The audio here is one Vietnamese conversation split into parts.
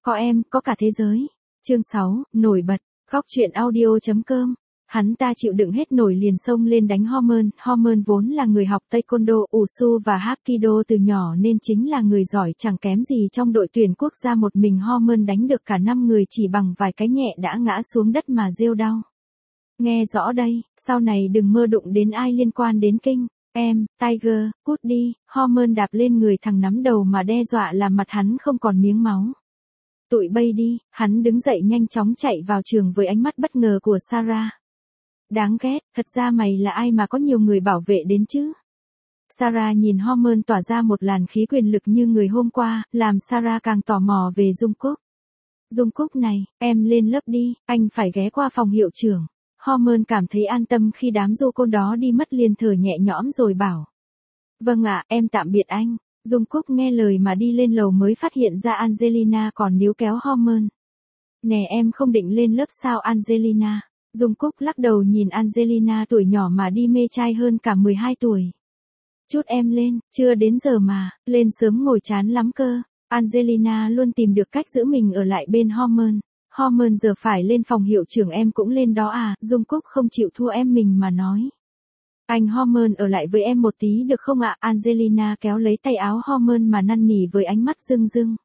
Có em, có cả thế giới. Chương 6, nổi bật. Góc truyện audio.com. Hắn ta chịu đựng hết nổi liền xông lên đánh Hormone. Hormone vốn là người học Taekwondo, Wushu và Hapkido từ nhỏ nên chính là người giỏi chẳng kém gì trong đội tuyển quốc gia. Một mình Hormone đánh được cả 5 người chỉ bằng vài cái nhẹ đã ngã xuống đất mà rêu đau. Nghe rõ đây, sau này đừng mơ đụng đến ai liên quan đến kinh. Em, Tiger, cút đi. Hormone đạp lên người thằng nắm đầu mà đe dọa làm mặt hắn không còn miếng máu. Tụi bay đi. Hắn đứng dậy nhanh chóng chạy vào trường với ánh mắt bất ngờ của Sarah. Đáng ghét, thật ra mày là ai mà có nhiều người bảo vệ đến chứ? Sarah nhìn Hormone tỏa ra một làn khí quyền lực như người hôm qua, làm Sarah càng tò mò về Jungkook. Jungkook này, em lên lớp đi, anh phải ghé qua phòng hiệu trưởng. Hormone cảm thấy an tâm khi đám du côn đó đi mất liền thở nhẹ nhõm rồi bảo. Vâng ạ, em tạm biệt anh. Jungkook nghe lời mà đi lên lầu mới phát hiện ra Angelina còn níu kéo Hormone. Nè em không định lên lớp sao Angelina? Jungkook lắc đầu nhìn Angelina tuổi nhỏ mà đi mê trai hơn cả 12 tuổi. Chút em lên, chưa đến giờ mà, lên sớm ngồi chán lắm cơ. Angelina luôn tìm được cách giữ mình ở lại bên Hormone. Hormone giờ phải lên phòng hiệu trưởng em cũng lên đó à? Jungkook không chịu thua em mình mà nói. Anh Hormone ở lại với em một tí được không ạ? Angelina kéo lấy tay áo Hormone mà năn nỉ với ánh mắt rưng rưng.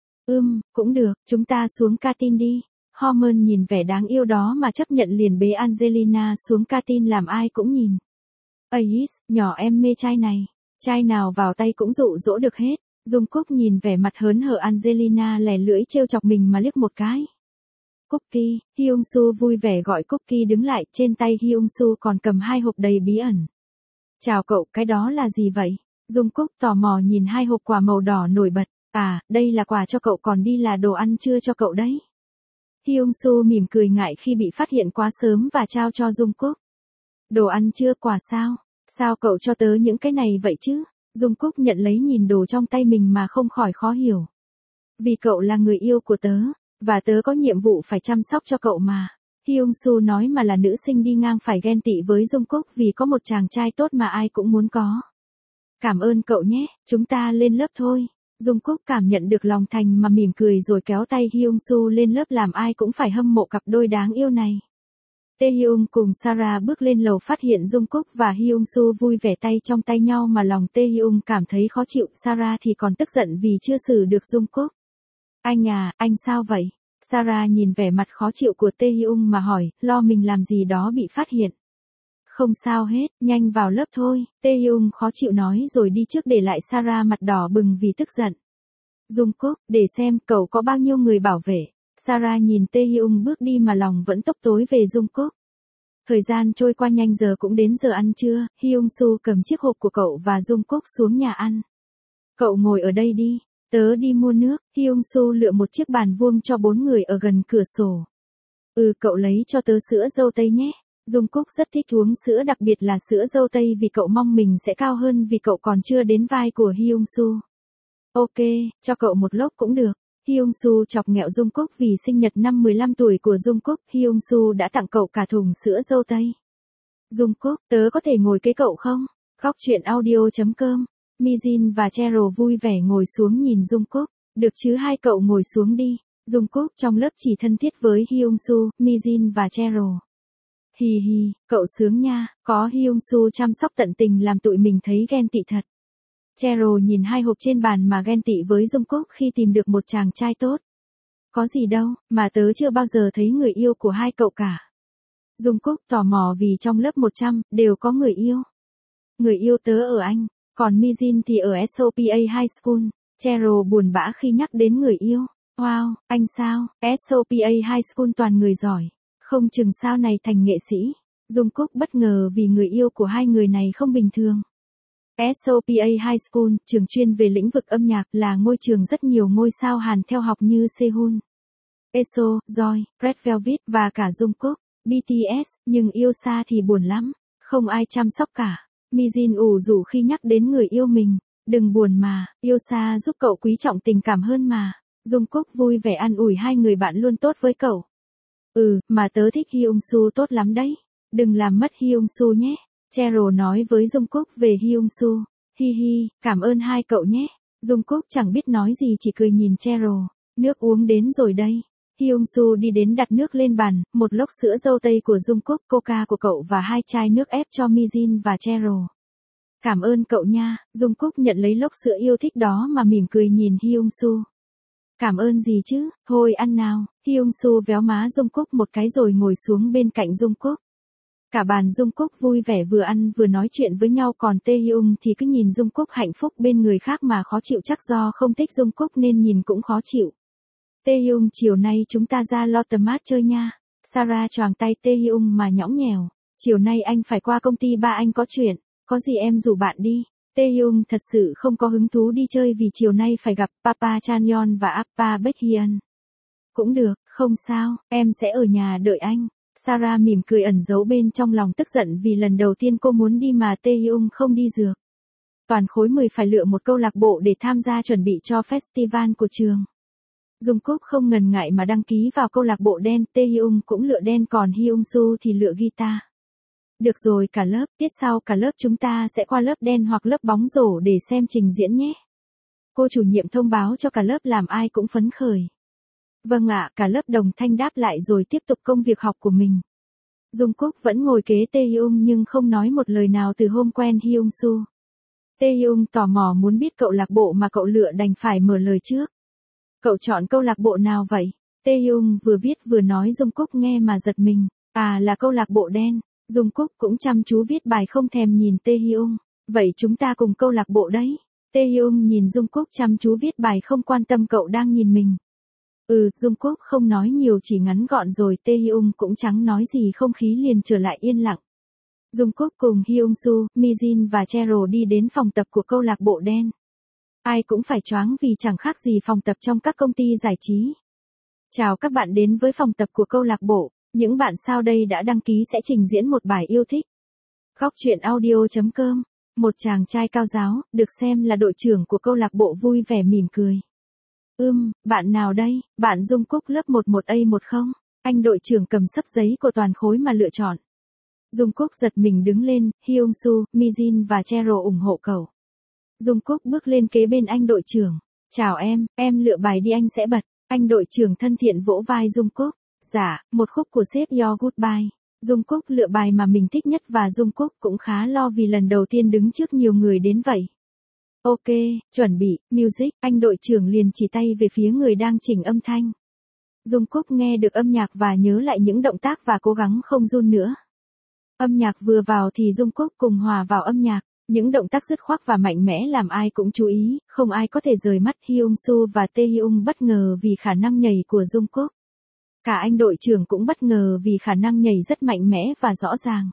Cũng được, chúng ta xuống canteen đi. Hormone nhìn vẻ đáng yêu đó mà chấp nhận liền bế Angelina xuống canteen làm ai cũng nhìn. Ais, nhỏ em mê trai này. Trai nào vào tay cũng dụ dỗ được hết. Jungkook nhìn vẻ mặt hớn hở Angelina lè lưỡi trêu chọc mình mà liếc một cái. Cookie, Hyungsoo vui vẻ gọi Cookie đứng lại, trên tay Hyungsoo còn cầm 2 hộp đầy bí ẩn. Chào cậu, cái đó là gì vậy? Jungkook tò mò nhìn 2 hộp quà màu đỏ nổi bật. À, đây là quà cho cậu còn đi là đồ ăn trưa cho cậu đấy. Hyungsoo mỉm cười ngại khi bị phát hiện quá sớm và trao cho Jungkook. Đồ ăn trưa quà sao? Sao cậu cho tớ những cái này vậy chứ? Jungkook nhận lấy nhìn đồ trong tay mình mà không khỏi khó hiểu. Vì cậu là người yêu của tớ. Và tớ có nhiệm vụ phải chăm sóc cho cậu mà. Hyungsoo nói mà là nữ sinh đi ngang phải ghen tị với Jungkook vì có một chàng trai tốt mà ai cũng muốn có. Cảm ơn cậu nhé, chúng ta lên lớp thôi. Jungkook cảm nhận được lòng thành mà mỉm cười rồi kéo tay Hyungsoo lên lớp làm ai cũng phải hâm mộ cặp đôi đáng yêu này. Taehyung cùng Sarah bước lên lầu phát hiện Jungkook và Hyungsoo vui vẻ tay trong tay nhau mà lòng Taehyung cảm thấy khó chịu. Sarah thì còn tức giận vì chưa xử được Jungkook. Anh à, anh sao vậy? Sarah nhìn vẻ mặt khó chịu của Taehyung mà hỏi, lo mình làm gì đó bị phát hiện. Không sao hết, nhanh vào lớp thôi. Taehyung khó chịu nói rồi đi trước để lại Sarah mặt đỏ bừng vì tức giận. Jungkook, để xem cậu có bao nhiêu người bảo vệ. Sarah nhìn Taehyung bước đi mà lòng vẫn tốc tối về Jungkook. Thời gian trôi qua nhanh giờ cũng đến giờ ăn trưa, Hyungsoo cầm chiếc hộp của cậu và Jungkook xuống nhà ăn. Cậu ngồi ở đây đi. Tớ đi mua nước. Hyungsoo lựa một chiếc bàn vuông cho 4 người ở gần cửa sổ. Cậu lấy cho tớ sữa dâu tây nhé. Jungkook rất thích uống sữa đặc biệt là sữa dâu tây vì cậu mong mình sẽ cao hơn vì cậu còn chưa đến vai của Hyungsoo. Ok, cho cậu một lốc cũng được. Hyungsoo chọc nghẹo Jungkook vì sinh nhật năm 15 tuổi của Jungkook. Hyungsoo đã tặng cậu cả thùng sữa dâu tây. Jungkook, tớ có thể ngồi kế cậu không? Góc truyện audio.com. Mijin và Cheryl vui vẻ ngồi xuống nhìn Jungkook. Được chứ hai cậu ngồi xuống đi. Jungkook trong lớp chỉ thân thiết với Hyungsoo, Mijin và Cheryl. Hì hì, cậu sướng nha, có Hyungsoo chăm sóc tận tình làm tụi mình thấy ghen tị thật. Cheryl nhìn 2 hộp trên bàn mà ghen tị với Jungkook khi tìm được một chàng trai tốt. Có gì đâu, mà tớ chưa bao giờ thấy người yêu của hai cậu cả. Jungkook tò mò vì trong lớp 100 đều có người yêu. Người yêu tớ ở Anh. Còn Mijin thì ở SOPA High School. Cheryl buồn bã khi nhắc đến người yêu. Wow, anh sao? SOPA High School toàn người giỏi. Không chừng sau này thành nghệ sĩ. Jungkook bất ngờ vì người yêu của hai người này không bình thường. SOPA High School, trường chuyên về lĩnh vực âm nhạc là ngôi trường rất nhiều ngôi sao Hàn theo học như Sehun, EXO, Joy, Red Velvet và cả Jungkook, BTS, nhưng yêu xa thì buồn lắm. Không ai chăm sóc cả. Mijin ủ rũ khi nhắc đến người yêu mình. Đừng buồn mà, yêu xa giúp cậu quý trọng tình cảm hơn mà. Jungkook vui vẻ an ủi hai người bạn luôn tốt với cậu. Mà tớ thích Hyungsoo tốt lắm đấy. Đừng làm mất Hyungsoo nhé. Cheryl nói với Jungkook về Hyungsoo. Hi hi, cảm ơn hai cậu nhé. Jungkook chẳng biết nói gì chỉ cười nhìn Cheryl. Nước uống đến rồi đây. Hyung Soo đi đến đặt nước lên bàn, một lốc sữa dâu tây của Jungkook, coca của cậu và 2 chai nước ép cho Mijin và Cheryl. Cảm ơn cậu nha, Jungkook nhận lấy lốc sữa yêu thích đó mà mỉm cười nhìn Hyung Soo. Cảm ơn gì chứ, thôi ăn nào, Hyung Soo véo má Jungkook một cái rồi ngồi xuống bên cạnh Jungkook. Cả bàn Jungkook vui vẻ vừa ăn vừa nói chuyện với nhau, còn Taehyung thì cứ nhìn Jungkook hạnh phúc bên người khác mà khó chịu, chắc do không thích Jungkook nên nhìn cũng khó chịu. Taehyung, chiều nay chúng ta ra Lotte-Mart chơi nha. Sarah choàng tay Taehyung mà nhõng nhẽo. Chiều nay anh phải qua công ty ba anh có chuyện, có gì em rủ bạn đi. Taehyung thật sự không có hứng thú đi chơi vì chiều nay phải gặp Papa Chanyeon và Appa Baekhyun. Cũng được, không sao, em sẽ ở nhà đợi anh. Sarah mỉm cười ẩn giấu bên trong lòng tức giận vì lần đầu tiên cô muốn đi mà Taehyung không đi dược. Toàn khối 10 phải lựa một câu lạc bộ để tham gia chuẩn bị cho festival của trường. Jungkook không ngần ngại mà đăng ký vào câu lạc bộ đen, Taehyung cũng lựa đen còn Hyung Soo thì lựa guitar. Được rồi cả lớp, tiết sau cả lớp chúng ta sẽ qua lớp đen hoặc lớp bóng rổ để xem trình diễn nhé. Cô chủ nhiệm thông báo cho cả lớp làm ai cũng phấn khởi. Vâng ạ, cả lớp đồng thanh đáp lại rồi tiếp tục công việc học của mình. Jungkook vẫn ngồi kế Taehyung nhưng không nói một lời nào từ hôm quen Hyung Soo. Taehyung tò mò muốn biết câu lạc bộ mà cậu lựa đành phải mở lời trước. Cậu chọn câu lạc bộ nào vậy? Taehyung vừa viết vừa nói Jungkook nghe mà giật mình. À là câu lạc bộ đen. Jungkook cũng chăm chú viết bài không thèm nhìn Taehyung. Vậy chúng ta cùng câu lạc bộ đấy. Taehyung nhìn Jungkook chăm chú viết bài không quan tâm cậu đang nhìn mình. Jungkook không nói nhiều chỉ ngắn gọn rồi Taehyung cũng chẳng nói gì, không khí liền trở lại yên lặng. Jungkook cùng Hyung Soo, Mijin và Cheryl đi đến phòng tập của câu lạc bộ đen. Ai cũng phải choáng vì chẳng khác gì phòng tập trong các công ty giải trí. Chào các bạn đến với phòng tập của câu lạc bộ. Những bạn sau đây đã đăng ký sẽ trình diễn một bài yêu thích. Góc truyện audio.com. Một chàng trai cao giáo, được xem là đội trưởng của câu lạc bộ vui vẻ mỉm cười. Bạn nào đây? Bạn Jungkook lớp 11A1 không? Anh đội trưởng cầm xấp giấy của toàn khối mà lựa chọn. Jungkook giật mình đứng lên, Hyung Soo, Mijin và Cheryl ủng hộ cậu. Jungkook bước lên kế bên anh đội trưởng. Chào em lựa bài đi anh sẽ bật. Anh đội trưởng thân thiện vỗ vai Jungkook. Dạ, một khúc của Save Your Goodbye. Jungkook lựa bài mà mình thích nhất và Jungkook cũng khá lo vì lần đầu tiên đứng trước nhiều người đến vậy. Ok, chuẩn bị, music, anh đội trưởng liền chỉ tay về phía người đang chỉnh âm thanh. Jungkook nghe được âm nhạc và nhớ lại những động tác và cố gắng không run nữa. Âm nhạc vừa vào thì Jungkook cùng hòa vào âm nhạc, những động tác dứt khoát và mạnh mẽ làm ai cũng chú ý, không ai có thể rời mắt. Hyung Soo và Taehyung bất ngờ vì khả năng nhảy của Jungkook. Cả anh đội trưởng cũng bất ngờ vì khả năng nhảy rất mạnh mẽ và rõ ràng.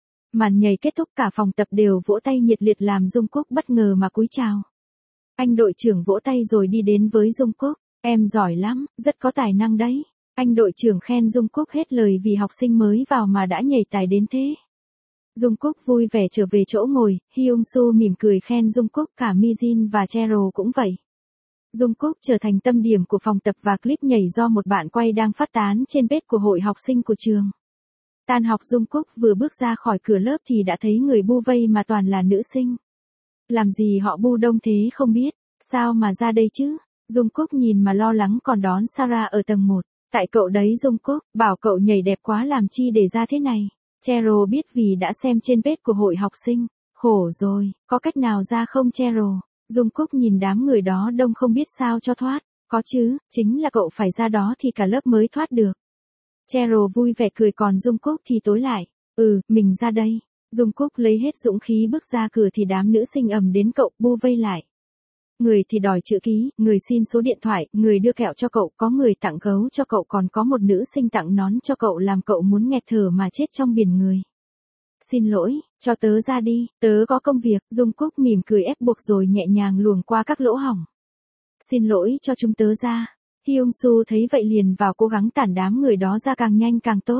Màn nhảy kết thúc cả phòng tập đều vỗ tay nhiệt liệt làm Jungkook bất ngờ mà cúi chào. Anh đội trưởng vỗ tay rồi đi đến với Jungkook. Em giỏi lắm, rất có tài năng đấy. Anh đội trưởng khen Jungkook hết lời vì học sinh mới vào mà đã nhảy tài đến thế. Jungkook vui vẻ trở về chỗ ngồi, Hyung Soo mỉm cười khen Jungkook, cả Mijin và Cheryl cũng vậy. Jungkook trở thành tâm điểm của phòng tập và clip nhảy do một bạn quay đang phát tán trên page của hội học sinh của trường. Tan học Jungkook vừa bước ra khỏi cửa lớp thì đã thấy người bu vây mà toàn là nữ sinh. Làm gì họ bu đông thế không biết, sao mà ra đây chứ? Jungkook nhìn mà lo lắng còn đón Sarah ở tầng 1. Tại cậu đấy Jungkook, bảo cậu nhảy đẹp quá làm chi để ra thế này. Cheryl biết vì đã xem trên page của hội học sinh. Khổ rồi, có cách nào ra không Cheryl? Jungkook nhìn đám người đó đông không biết sao cho thoát. Có chứ, chính là cậu phải ra đó thì cả lớp mới thoát được. Cheryl vui vẻ cười còn Jungkook thì tối lại. Mình ra đây. Jungkook lấy hết dũng khí bước ra cửa thì đám nữ sinh ầm đến cậu bu vây lại. Người thì đòi chữ ký, người xin số điện thoại, người đưa kẹo cho cậu, có người tặng gấu cho cậu, còn có một nữ sinh tặng nón cho cậu làm cậu muốn nghẹt thở mà chết trong biển người. Xin lỗi, cho tớ ra đi, tớ có công việc. Jungkook mỉm cười ép buộc rồi nhẹ nhàng luồn qua các lỗ hổng. Xin lỗi cho chúng tớ ra. Hyung Soo thấy vậy liền vào cố gắng tản đám người đó ra càng nhanh càng tốt.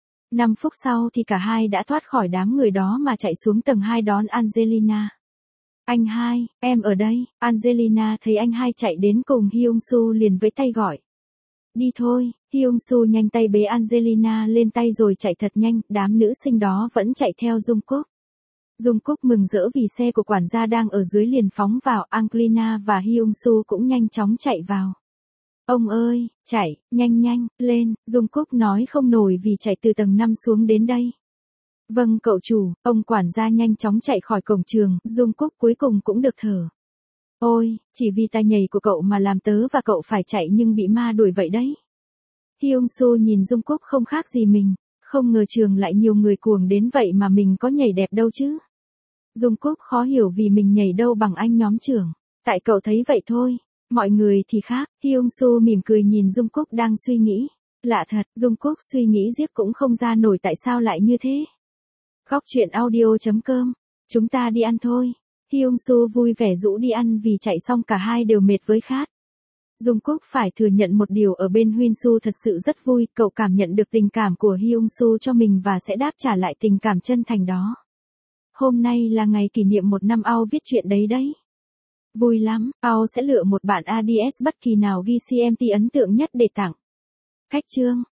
5 phút sau thì cả hai đã thoát khỏi đám người đó mà chạy xuống tầng 2 đón Angelina. Anh hai, em ở đây. Angelina thấy anh hai chạy đến cùng Hyung Soo liền vẫy tay gọi. Đi thôi, Hyung Soo nhanh tay bế Angelina lên tay rồi chạy thật nhanh, đám nữ sinh đó vẫn chạy theo Jungkook. Jungkook mừng rỡ vì xe của quản gia đang ở dưới liền phóng vào, Angelina và Hyung Soo cũng nhanh chóng chạy vào. Ông ơi, chạy, nhanh nhanh, lên, Dung Cúc nói không nổi vì chạy từ tầng 5 xuống đến đây. Vâng cậu chủ, ông quản gia nhanh chóng chạy khỏi cổng trường, Dung Cúc cuối cùng cũng được thở. Ôi, chỉ vì tài nhảy của cậu mà làm tớ và cậu phải chạy nhưng bị ma đuổi vậy đấy. Hyung Soo nhìn Dung Cúc không khác gì mình, không ngờ trường lại nhiều người cuồng đến vậy mà mình có nhảy đẹp đâu chứ. Dung Cúc khó hiểu vì mình nhảy đâu bằng anh nhóm trưởng, tại cậu thấy vậy thôi, mọi người thì khác. Hyung Soo mỉm cười nhìn Dung Cúc đang suy nghĩ. Lạ thật, Dung Cúc suy nghĩ riết cũng không ra nổi tại sao lại như thế. Góc truyện audio.com, chúng ta đi ăn thôi. Hyung Soo vui vẻ rủ đi ăn vì chạy xong cả hai đều mệt với khát. Dung Cúc phải thừa nhận một điều ở bên Hyun Soo thật sự rất vui, cậu cảm nhận được tình cảm của Hyun Soo cho mình và sẽ đáp trả lại tình cảm chân thành đó. Hôm nay là ngày kỷ niệm 1 năm Ao viết truyện đấy. Vui lắm, Ao sẽ lựa một bản ADS bất kỳ nào ghi CMT ấn tượng nhất để tặng. Cách chương